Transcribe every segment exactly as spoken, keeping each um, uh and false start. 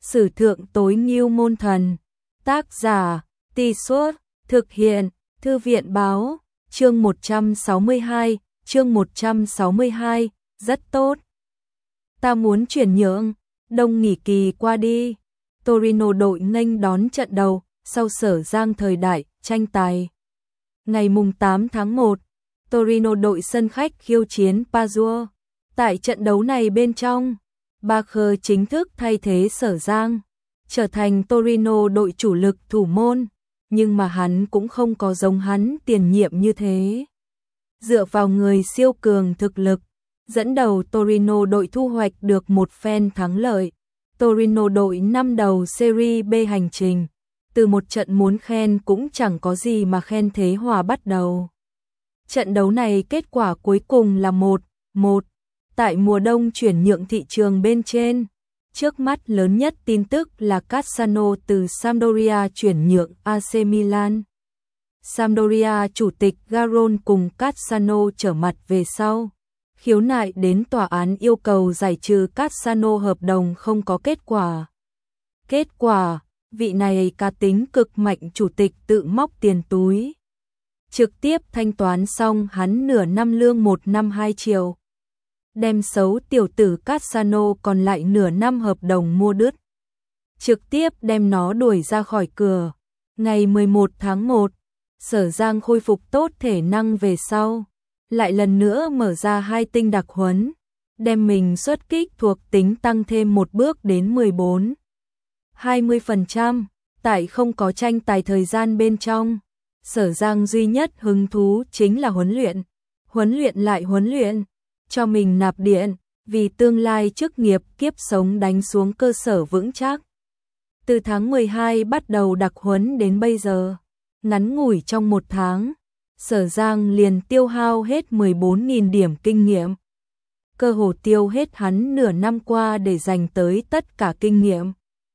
Sử thượng tối ngưu môn thần. Tác giả, Tì Suốt, thực hiện, Thư viện báo, chương một trăm sáu mươi hai, chương một trăm sáu mươi hai, rất tốt. Ta muốn chuyển nhượng, đông nghỉ kỳ qua đi. Torino đội nghênh đón trận đầu, sau Sở Giang thời đại, tranh tài. Ngày mùng tám tháng một, Torino đội sân khách khiêu chiến Padua. Tại trận đấu này bên trong, Bacher chính thức thay thế Sở Giang, trở thành Torino đội chủ lực thủ môn, nhưng mà hắn cũng không có giống hắn tiền nhiệm như thế. Dựa vào người siêu cường thực lực, dẫn đầu Torino đội thu hoạch được một phen thắng lợi. Torino đội năm đầu Serie B hành trình, từ một trận muốn khen cũng chẳng có gì mà khen thế hòa bắt đầu. Trận đấu này kết quả cuối cùng là một một. Tại mùa đông chuyển nhượng thị trường bên trên, trước mắt lớn nhất tin tức là Cassano từ Sampdoria chuyển nhượng a xê Milan. Sampdoria chủ tịch Garon cùng Cassano trở mặt về sau, khiếu nại đến tòa án yêu cầu giải trừ Cassano hợp đồng không có kết quả. Kết quả, vị này cá tính cực mạnh chủ tịch tự móc tiền túi, trực tiếp thanh toán xong hắn nửa năm lương một năm hai triệu. Đem xấu tiểu tử Cassano còn lại nửa năm hợp đồng mua đứt. Trực tiếp đem nó đuổi ra khỏi cửa. Ngày mười một tháng một, Sở Giang khôi phục tốt thể năng về sau, lại lần nữa mở ra hai tinh đặc huấn, đem mình xuất kích thuộc tính tăng thêm một bước đến mười bốn phẩy hai mươi phần trăm. Tại không có tranh tài thời gian bên trong, Sở Giang duy nhất hứng thú chính là huấn luyện. Huấn luyện lại huấn luyện, cho mình nạp điện, vì tương lai chức nghiệp kiếp sống đánh xuống cơ sở vững chắc. Từ tháng mười hai bắt đầu đặc huấn đến bây giờ, ngắn ngủi trong một tháng, Sở Giang liền tiêu hao hết mười bốn nghìn điểm kinh nghiệm. Cơ hồ tiêu hết hắn nửa năm qua để dành tới tất cả kinh nghiệm.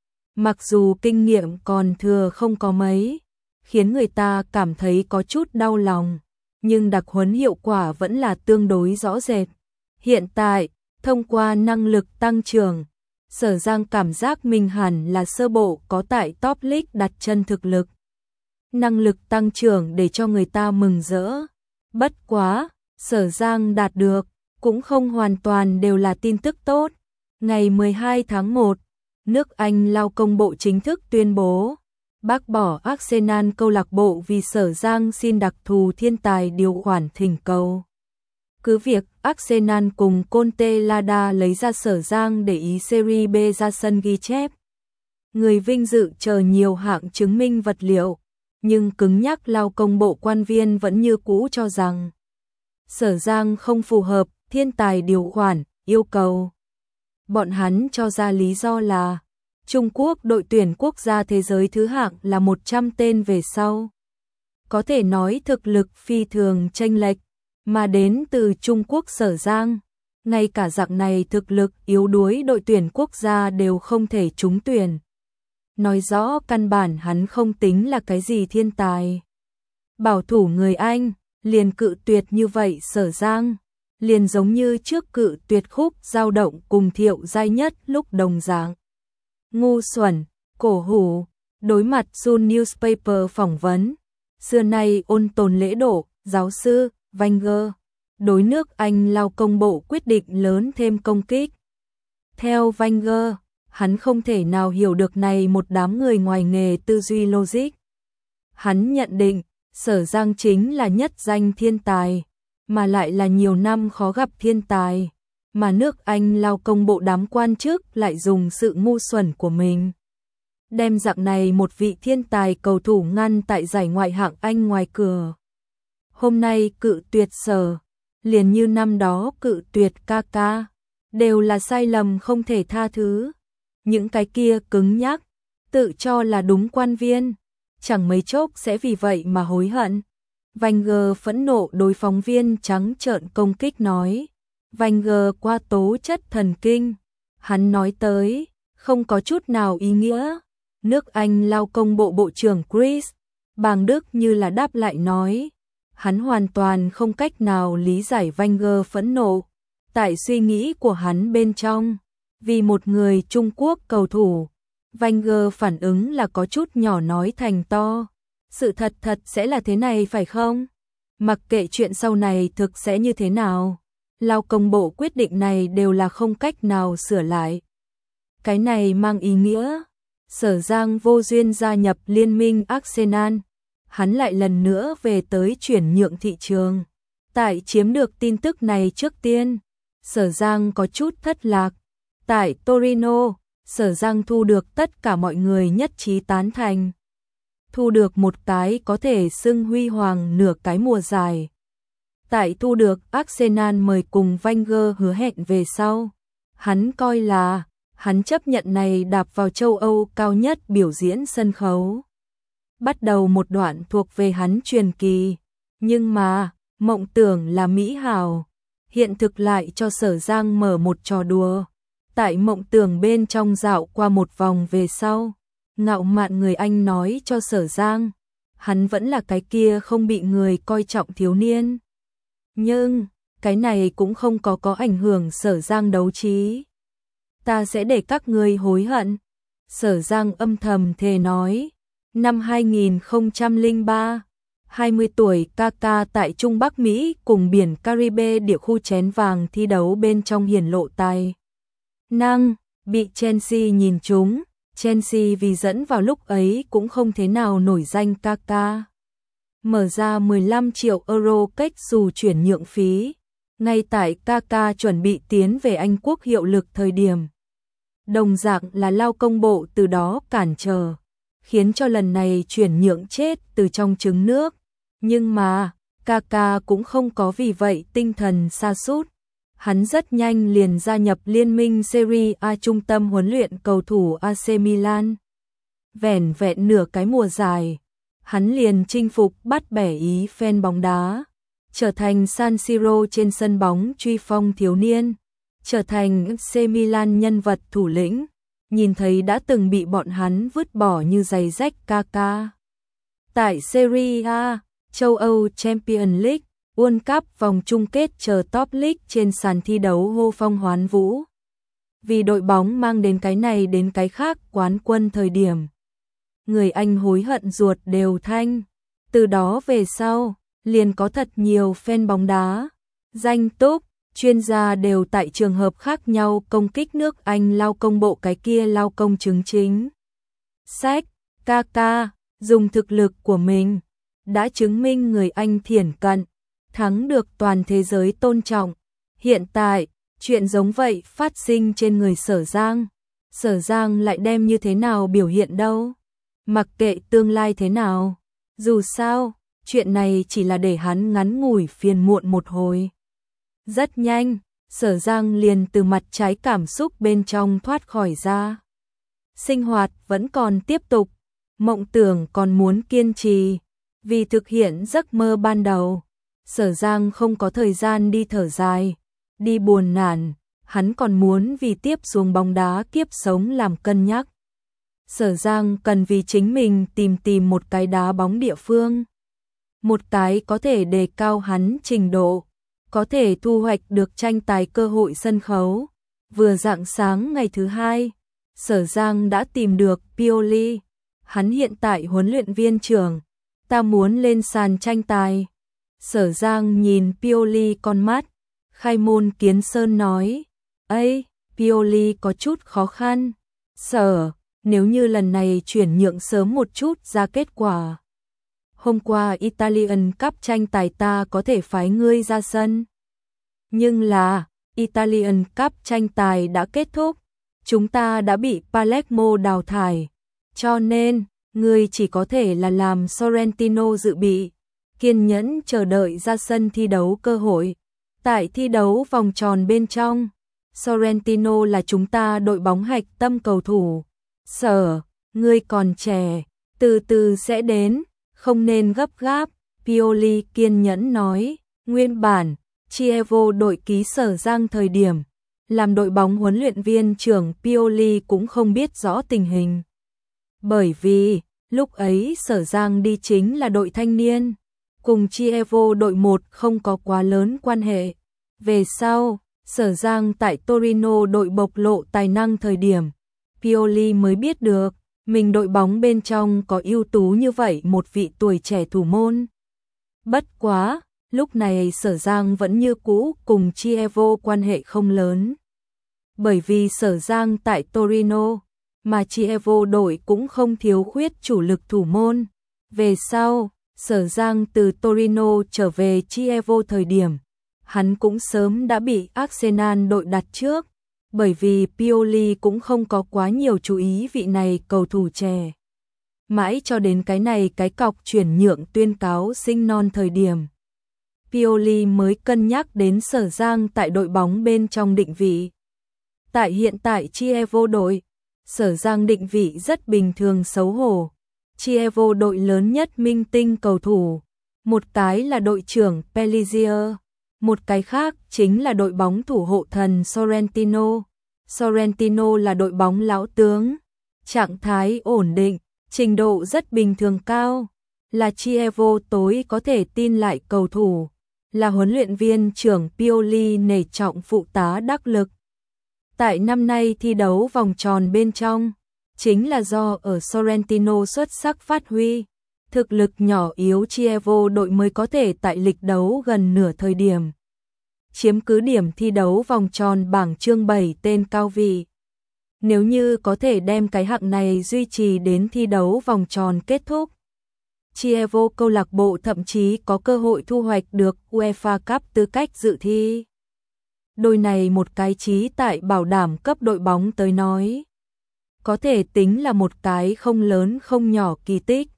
Mặc dù kinh nghiệm còn thừa không có mấy, khiến người ta cảm thấy có chút đau lòng, nhưng đặc huấn hiệu quả vẫn là tương đối rõ rệt. Hiện tại, thông qua năng lực tăng trưởng, Sở Giang cảm giác mình hẳn là sơ bộ có tại top league đặt chân thực lực. Năng lực tăng trưởng để cho người ta mừng rỡ. Bất quá, Sở Giang đạt được, cũng không hoàn toàn đều là tin tức tốt. Ngày mười hai tháng một, nước Anh Lao công bộ chính thức tuyên bố bác bỏ Arsenal câu lạc bộ vì Sở Giang xin đặc thù thiên tài điều khoản thỉnh cầu. Cứ việc Arsenal cùng Conte Lada lấy ra Sở Giang để ý Serie B ra sân ghi chép. Người vinh dự chờ nhiều hạng chứng minh vật liệu, nhưng cứng nhắc Lao công bộ quan viên vẫn như cũ cho rằng Sở Giang không phù hợp thiên tài điều khoản yêu cầu. Bọn hắn cho ra lý do là Trung Quốc đội tuyển quốc gia thế giới thứ hạng là một trăm tên về sau. Có thể nói thực lực phi thường chênh lệch, mà đến từ Trung Quốc Sở Giang, ngay cả dạng này thực lực yếu đuối đội tuyển quốc gia đều không thể trúng tuyển. Nói rõ căn bản hắn không tính là cái gì thiên tài. Bảo thủ người Anh, liền cự tuyệt như vậy Sở Giang, liền giống như trước cự tuyệt Khúc Dao Động cùng Thiệu Giai Nhất lúc đồng dạng. Ngu xuẩn, cổ hủ, đối mặt Sun Newspaper phỏng vấn, xưa nay ôn tồn lễ độ, giáo sư Wenger, đối nước Anh Lao công bộ quyết định lớn thêm công kích. Theo Wenger, hắn không thể nào hiểu được này một đám người ngoài nghề tư duy logic. Hắn nhận định, Sở Giang chính là nhất danh thiên tài, mà lại là nhiều năm khó gặp thiên tài, mà nước Anh Lao công bộ đám quan chức lại dùng sự ngu xuẩn của mình đem dạng này một vị thiên tài cầu thủ ngăn tại giải ngoại hạng Anh ngoài cửa. Hôm nay cự tuyệt Sở, liền như năm đó cự tuyệt Kaka, đều là sai lầm không thể tha thứ. Những cái kia cứng nhắc, tự cho là đúng quan viên, chẳng mấy chốc sẽ vì vậy mà hối hận. Wenger phẫn nộ đối phóng viên trắng trợn công kích nói. Wenger qua tố chất thần kinh, hắn nói tới, không có chút nào ý nghĩa. Nước Anh Lao công bộ bộ trưởng Chris Bàng Đức như là đáp lại nói, hắn hoàn toàn không cách nào lý giải Wenger phẫn nộ. Tại suy nghĩ của hắn bên trong, vì một người Trung Quốc cầu thủ, Wenger phản ứng là có chút nhỏ nói thành to. Sự thật thật sẽ là thế này phải không? Mặc kệ chuyện sau này thực sẽ như thế nào, lao công bộ quyết định này đều là không cách nào sửa lại. Cái này mang ý nghĩa, Sở Giang vô duyên gia nhập liên minh Arsenal, hắn lại lần nữa về tới chuyển nhượng thị trường. Tại chiếm được tin tức này trước tiên, Sở Giang có chút thất lạc. Tại Torino, Sở Giang thu được tất cả mọi người nhất trí tán thành. Thu được một cái có thể xưng huy hoàng nửa cái mùa dài. Tại thu được Arsenal mời cùng Wenger hứa hẹn về sau, hắn coi là hắn chấp nhận này đạp vào châu Âu cao nhất biểu diễn sân khấu. Bắt đầu một đoạn thuộc về hắn truyền kỳ, nhưng mà mộng tưởng là mỹ hảo, hiện thực lại cho Sở Giang mở một trò đùa. Tại mộng tưởng bên trong dạo qua một vòng về sau, ngạo mạn người Anh nói cho Sở Giang, hắn vẫn là cái kia không bị người coi trọng thiếu niên. Nhưng, cái này cũng không có có ảnh hưởng Sở Giang đấu trí. Ta sẽ để các ngươi hối hận. Sở Giang âm thầm thề nói. Năm hai nghìn không trăm lẻ ba, hai mươi tuổi Kaka tại Trung Bắc Mỹ cùng biển Caribe địa khu chén vàng thi đấu bên trong hiển lộ tài năng, bị Chelsea nhìn trúng. Chelsea vì dẫn vào lúc ấy cũng không thế nào nổi danh Kaka. Mở ra mười lăm triệu euro cách dù chuyển nhượng phí, ngay tại Kaka chuẩn bị tiến về Anh quốc hiệu lực thời điểm. Đồng dạng là lao công bộ từ đó cản trở, khiến cho lần này chuyển nhượng chết từ trong trứng nước. Nhưng mà, Kaka cũng không có vì vậy tinh thần sa sút. Hắn rất nhanh liền gia nhập liên minh Serie A trung tâm huấn luyện cầu thủ a xê Milan. Vẻn vẹn nửa cái mùa dài, hắn liền chinh phục bắt bẻ ý fan bóng đá, trở thành San Siro trên sân bóng truy phong thiếu niên, trở thành a xê Milan nhân vật thủ lĩnh, nhìn thấy đã từng bị bọn hắn vứt bỏ như giày rách Kaka. Tại Serie A, châu Âu Champions League, World Cup vòng chung kết chờ Top League trên sàn thi đấu hô phong hoán vũ. Vì đội bóng mang đến cái này đến cái khác quán quân thời điểm. Người Anh hối hận ruột đều thanh. Từ đó về sau, liền có thật nhiều fan bóng đá, danh túc, chuyên gia đều tại trường hợp khác nhau công kích nước Anh lao công bộ cái kia lao công chứng chính. Sách, Kaka, dùng thực lực của mình, đã chứng minh người Anh thiển cận, thắng được toàn thế giới tôn trọng. Hiện tại, chuyện giống vậy phát sinh trên người Sở Giang. Sở Giang lại đem như thế nào biểu hiện đâu? Mặc kệ tương lai thế nào, dù sao, chuyện này chỉ là để hắn ngắn ngủi phiền muộn một hồi. Rất nhanh, Sở Giang liền từ mặt trái cảm xúc bên trong thoát khỏi ra. Sinh hoạt vẫn còn tiếp tục, mộng tưởng còn muốn kiên trì. Vì thực hiện giấc mơ ban đầu, Sở Giang không có thời gian đi thở dài, đi buồn nản, hắn còn muốn vì tiếp xuống bóng đá kiếp sống làm cân nhắc. Sở Giang cần vì chính mình tìm tìm một cái đá bóng địa phương. Một cái có thể đề cao hắn trình độ, có thể thu hoạch được tranh tài cơ hội sân khấu. Vừa rạng sáng ngày thứ hai, Sở Giang đã tìm được Pioli. Hắn hiện tại huấn luyện viên trưởng. Ta muốn lên sàn tranh tài. Sở Giang nhìn Pioli con mắt. Khai môn kiến sơn nói. Ây, Pioli có chút khó khăn. Sở, nếu như lần này chuyển nhượng sớm một chút ra kết quả. Hôm qua Italian Cup tranh tài ta có thể phái ngươi ra sân. Nhưng là, Italian Cup tranh tài đã kết thúc. Chúng ta đã bị Palermo đào thải. Cho nên, ngươi chỉ có thể là làm Sorrentino dự bị. Kiên nhẫn chờ đợi ra sân thi đấu cơ hội. Tại thi đấu vòng tròn bên trong, Sorrentino là chúng ta đội bóng hạch tâm cầu thủ. Sở, ngươi còn trẻ, từ từ sẽ đến, không nên gấp gáp. Pioli kiên nhẫn nói. Nguyên bản, Chievo đội ký Sở Giang thời điểm, làm đội bóng huấn luyện viên trưởng Pioli cũng không biết rõ tình hình. Bởi vì, lúc ấy Sở Giang đi chính là đội thanh niên, cùng Chievo đội một không có quá lớn quan hệ. Về sau, Sở Giang tại Torino đội bộc lộ tài năng thời điểm, Pioli mới biết được, mình đội bóng bên trong có ưu tú như vậy một vị tuổi trẻ thủ môn. Bất quá, lúc này Sở Giang vẫn như cũ cùng Chievo quan hệ không lớn. Bởi vì Sở Giang tại Torino, mà Chievo đội cũng không thiếu khuyết chủ lực thủ môn. Về sau, Sở Giang từ Torino trở về Chievo thời điểm, hắn cũng sớm đã bị Arsenal đội đặt trước, bởi vì Pioli cũng không có quá nhiều chú ý vị này cầu thủ trẻ. Mãi cho đến cái này cái cọc chuyển nhượng tuyên cáo sinh non thời điểm, Pioli mới cân nhắc đến Sở Giang tại đội bóng bên trong định vị. Tại hiện tại Chievo đội, Sở Giang định vị rất bình thường xấu hổ. Chievo đội lớn nhất minh tinh cầu thủ, một cái là đội trưởng Pellissier, một cái khác chính là đội bóng thủ hộ thần Sorrentino. Sorrentino là đội bóng lão tướng, trạng thái ổn định, trình độ rất bình thường cao, là Chievo tối có thể tin lại cầu thủ, là huấn luyện viên trưởng Pioli nể trọng phụ tá đắc lực. Tại năm nay thi đấu vòng tròn bên trong, chính là do ở Sorrentino xuất sắc phát huy, thực lực nhỏ yếu Chievo đội mới có thể tại lịch đấu gần nửa thời điểm chiếm cứ điểm thi đấu vòng tròn bảng chương bảy tên cao vị. Nếu như có thể đem cái hạng này duy trì đến thi đấu vòng tròn kết thúc, Chievo câu lạc bộ thậm chí có cơ hội thu hoạch được UEFA Cup tư cách dự thi. Đôi này một cái chí tại bảo đảm cấp đội bóng tới nói, có thể tính là một cái không lớn không nhỏ kỳ tích.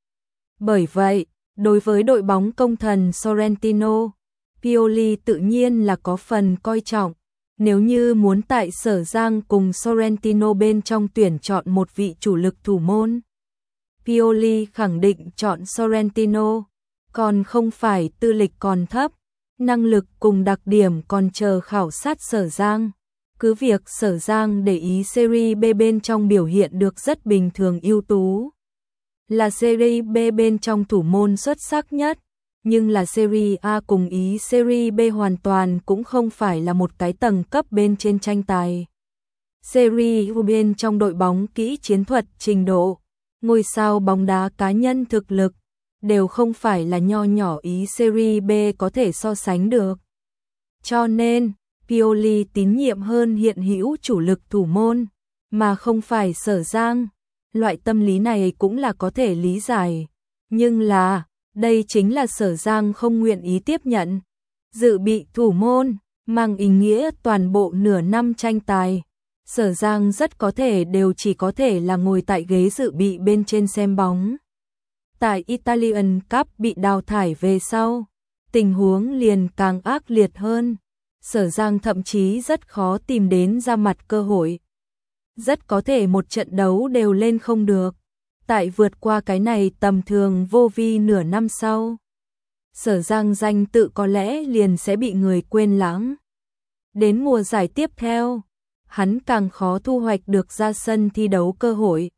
Bởi vậy, đối với đội bóng công thần Sorrentino, Pioli tự nhiên là có phần coi trọng. Nếu như muốn tại Sở Giang cùng Sorrentino bên trong tuyển chọn một vị chủ lực thủ môn, Pioli khẳng định chọn Sorrentino, còn không phải tư lịch còn thấp, năng lực cùng đặc điểm còn chờ khảo sát Sở Giang. Cứ việc Sở Giang để ý Serie B bên trong biểu hiện được rất bình thường ưu tú, là Serie B bên trong thủ môn xuất sắc nhất, nhưng là Serie A cùng ý Serie B hoàn toàn cũng không phải là một cái tầng cấp bên trên tranh tài. Serie B bên trong đội bóng kỹ chiến thuật trình độ, ngôi sao bóng đá cá nhân thực lực, đều không phải là nho nhỏ ý Serie B có thể so sánh được. Cho nên, Pioli tín nhiệm hơn hiện hữu chủ lực thủ môn, mà không phải Sở Giang. Loại tâm lý này cũng là có thể lý giải. Nhưng là, đây chính là Sở Giang không nguyện ý tiếp nhận. Dự bị thủ môn, mang ý nghĩa toàn bộ nửa năm tranh tài. Sở Giang rất có thể đều chỉ có thể là ngồi tại ghế dự bị bên trên xem bóng. Tại Italian Cup bị đào thải về sau, tình huống liền càng ác liệt hơn. Sở Giang thậm chí rất khó tìm đến ra mặt cơ hội. Rất có thể một trận đấu đều lên không được. Tại vượt qua cái này tầm thường vô vi nửa năm sau, Sở Giang danh tự có lẽ liền sẽ bị người quên lãng. Đến mùa giải tiếp theo, hắn càng khó thu hoạch được ra sân thi đấu cơ hội.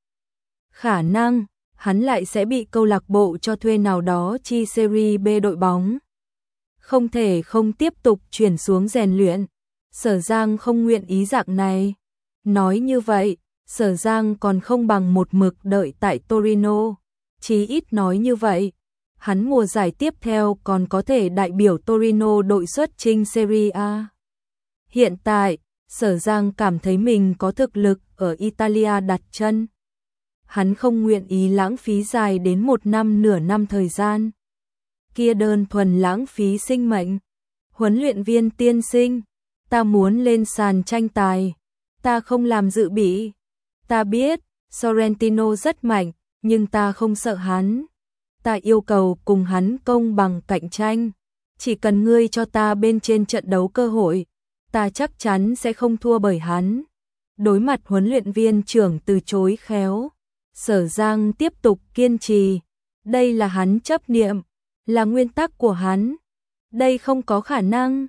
Khả năng, hắn lại sẽ bị câu lạc bộ cho thuê nào đó chi Serie B đội bóng. Không thể không tiếp tục chuyển xuống rèn luyện. Sở Giang không nguyện ý dạng này. Nói như vậy, Sở Giang còn không bằng một mực đợi tại Torino. Chí ít nói như vậy, hắn mùa giải tiếp theo còn có thể đại biểu Torino đội xuất chinh Serie A. Hiện tại, Sở Giang cảm thấy mình có thực lực ở Italia đặt chân. Hắn không nguyện ý lãng phí dài đến một năm nửa năm thời gian. Kia đơn thuần lãng phí sinh mệnh. Huấn luyện viên tiên sinh, ta muốn lên sàn tranh tài. Ta không làm dự bị. Ta biết, Sorrentino rất mạnh, nhưng ta không sợ hắn. Ta yêu cầu cùng hắn công bằng cạnh tranh. Chỉ cần ngươi cho ta bên trên trận đấu cơ hội, ta chắc chắn sẽ không thua bởi hắn. Đối mặt huấn luyện viên trưởng từ chối khéo, Sở Giang tiếp tục kiên trì. Đây là hắn chấp niệm, là nguyên tắc của hắn. Đây không có khả năng.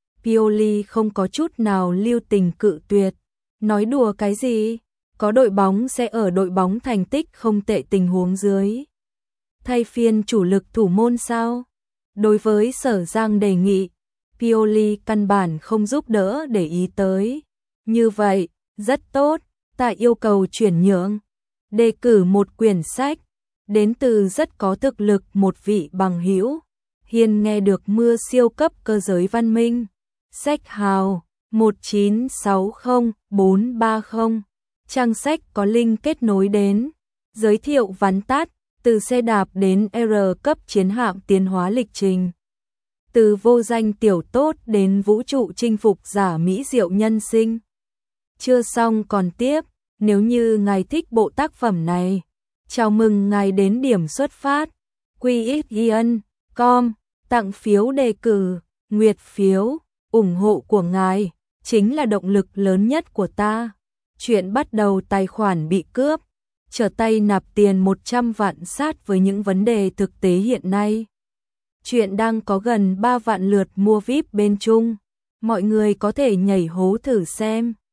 Pioli không có chút nào lưu tình cự tuyệt. Nói đùa cái gì? Có đội bóng sẽ ở đội bóng thành tích không tệ tình huống dưới thay phiên chủ lực thủ môn sao? Đối với Sở Giang đề nghị, Pioli căn bản không giúp đỡ để ý tới. Như vậy, rất tốt. Ta yêu cầu chuyển nhượng, đề cử một quyển sách, đến từ rất có thực lực một vị bằng hữu. Hiền nghe được mưa siêu cấp cơ giới văn minh. Sách hào một chín sáu không bốn ba không. Trang sách có link kết nối đến. Giới thiệu vắn tắt, từ xe đạp đến R cấp chiến hạm tiến hóa lịch trình. Từ vô danh tiểu tốt đến vũ trụ chinh phục giả mỹ diệu nhân sinh. Chưa xong còn tiếp, nếu như ngài thích bộ tác phẩm này, chào mừng ngài đến điểm xuất phát. quy ích ian chấm com, tặng phiếu đề cử, nguyệt phiếu, ủng hộ của ngài chính là động lực lớn nhất của ta. Chuyện bắt đầu tài khoản bị cướp, trở tay nạp tiền một trăm vạn sát với những vấn đề thực tế hiện nay. Chuyện đang có gần ba vạn lượt mua vi ai pi bên Trung, mọi người có thể nhảy hố thử xem.